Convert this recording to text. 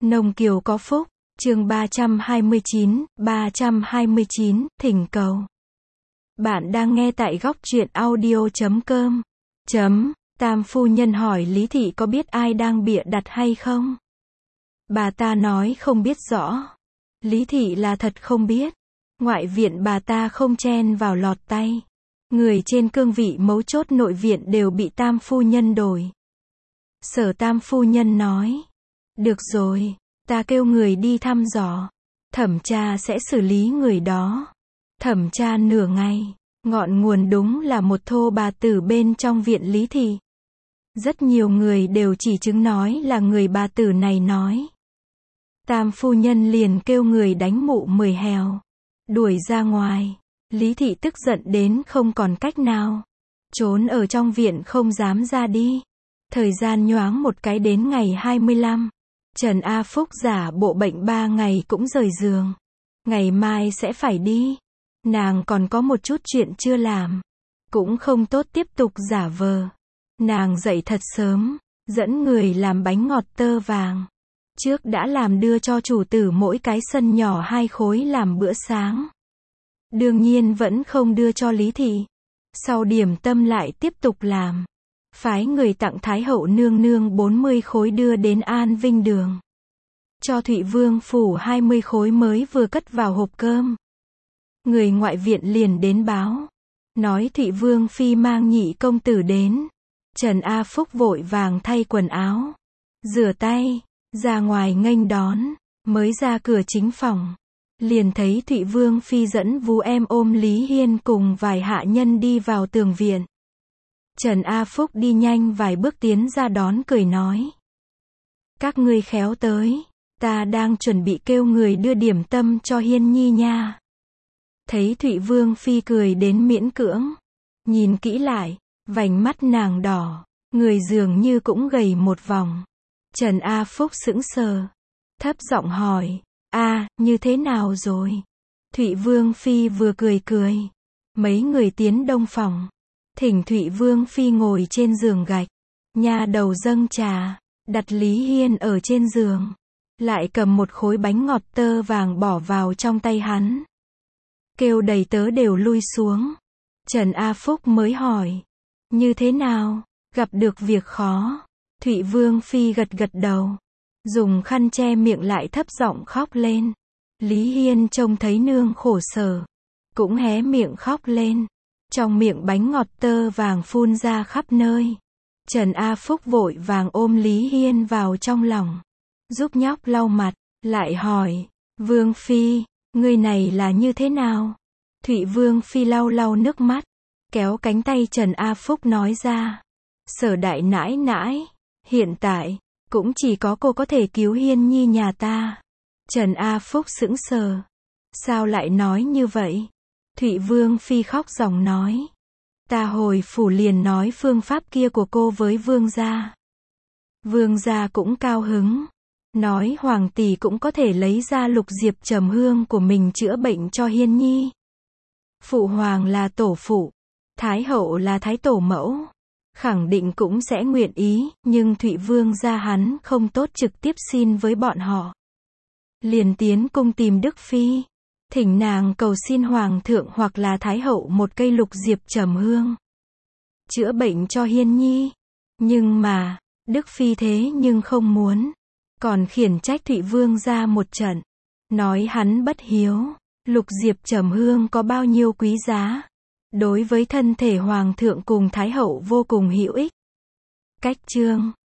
Nông Kiều có phúc, chương 329, thỉnh cầu. Bạn đang nghe tại góc truyện audio.com. Tam phu nhân hỏi Lý Thị có biết ai đang bịa đặt hay không? Bà ta nói không biết rõ. Lý Thị là thật không biết. Ngoại viện bà ta không chen vào lọt tay. Người trên cương vị mấu chốt nội viện đều bị tam phu nhân đổi. Sở tam phu nhân nói. Được rồi, ta kêu người đi thăm dò. Thẩm tra sẽ xử lý người đó. Thẩm tra nửa ngày. Ngọn nguồn đúng là một thô bà tử bên trong viện Lý Thị. Rất nhiều người đều chỉ chứng nói là người bà tử này nói. Tam phu nhân liền kêu người đánh mụ 10 hèo. Đuổi ra ngoài. Lý Thị tức giận đến không còn cách nào. Trốn ở trong viện không dám ra đi. Thời gian nhoáng một cái đến ngày 25. Trần A Phúc giả bộ bệnh 3 ngày cũng rời giường. Ngày mai sẽ phải đi. Nàng còn có một chút chuyện chưa làm. Cũng không tốt tiếp tục giả vờ. Nàng dậy thật sớm. Dẫn người làm bánh ngọt tơ vàng. Trước đã làm đưa cho chủ tử mỗi cái sân nhỏ 2 khối làm bữa sáng. Đương nhiên vẫn không đưa cho Lý Thị. Sau điểm tâm lại tiếp tục làm. Phái người tặng Thái hậu nương nương 40 khối đưa đến An Vinh Đường. Cho Thụy Vương phủ 20 khối mới vừa cất vào hộp cơm. Người ngoại viện liền đến báo. Nói Thụy Vương phi mang nhị công tử đến. Trần A Phúc vội vàng thay quần áo. Rửa tay. Ra ngoài nghênh đón. Mới ra cửa chính phòng. Liền thấy Thụy Vương phi dẫn vú em ôm Lý Hiên cùng vài hạ nhân đi vào tường viện. Trần A Phúc đi nhanh vài bước tiến ra đón cười nói. Các ngươi khéo tới. Ta đang chuẩn bị kêu người đưa điểm tâm cho Hiên Nhi nha. Thấy Thụy Vương phi cười đến miễn cưỡng. Nhìn kỹ lại. Vành mắt nàng đỏ. Người dường như cũng gầy một vòng. Trần A Phúc sững sờ. Thấp giọng hỏi. Như thế nào rồi? Thụy Vương phi vừa cười cười. Mấy người tiến đông phòng. Thỉnh Thụy Vương phi ngồi trên giường gạch. Nha đầu dâng trà. Đặt Lý Hiên ở trên giường. Lại cầm một khối bánh ngọt tơ vàng bỏ vào trong tay hắn. Kêu đầy tớ đều lui xuống. Trần A Phúc mới hỏi. Như thế nào? Gặp được việc khó. Thụy Vương phi gật gật đầu. Dùng khăn che miệng lại thấp giọng khóc lên. Lý Hiên trông thấy nương khổ sở. Cũng hé miệng khóc lên. Trong miệng bánh ngọt tơ vàng phun ra khắp nơi. Trần A Phúc vội vàng ôm Lý Hiên vào trong lòng. Giúp nhóc lau mặt. Lại hỏi. Vương phi, người này là như thế nào? Thụy Vương phi lau lau nước mắt. Kéo cánh tay Trần A Phúc nói ra. Sở đại nãi nãi. Hiện tại. Cũng chỉ có cô có thể cứu Hiên Nhi nhà ta. Trần A Phúc sững sờ. Sao lại nói như vậy? Thụy Vương phi khóc ròng nói. Ta hồi phủ liền nói phương pháp kia của cô với vương gia. Vương gia cũng cao hứng. Nói hoàng tỷ cũng có thể lấy ra lục diệp trầm hương của mình chữa bệnh cho Hiên Nhi. Phụ hoàng là tổ phụ. Thái hậu là thái tổ mẫu. Khẳng định cũng sẽ nguyện ý, nhưng Thụy Vương gia hắn không tốt trực tiếp xin với bọn họ. Liền tiến cung tìm Đức Phi. Thỉnh nàng cầu xin Hoàng thượng hoặc là Thái hậu một cây lục diệp trầm hương. Chữa bệnh cho Hiên Nhi. Nhưng mà, Đức Phi thế nhưng không muốn. Còn khiển trách Thụy Vương gia một trận. Nói hắn bất hiếu. Lục diệp trầm hương có bao nhiêu quý giá. Đối với thân thể Hoàng thượng cùng Thái hậu vô cùng hữu ích. Cách chương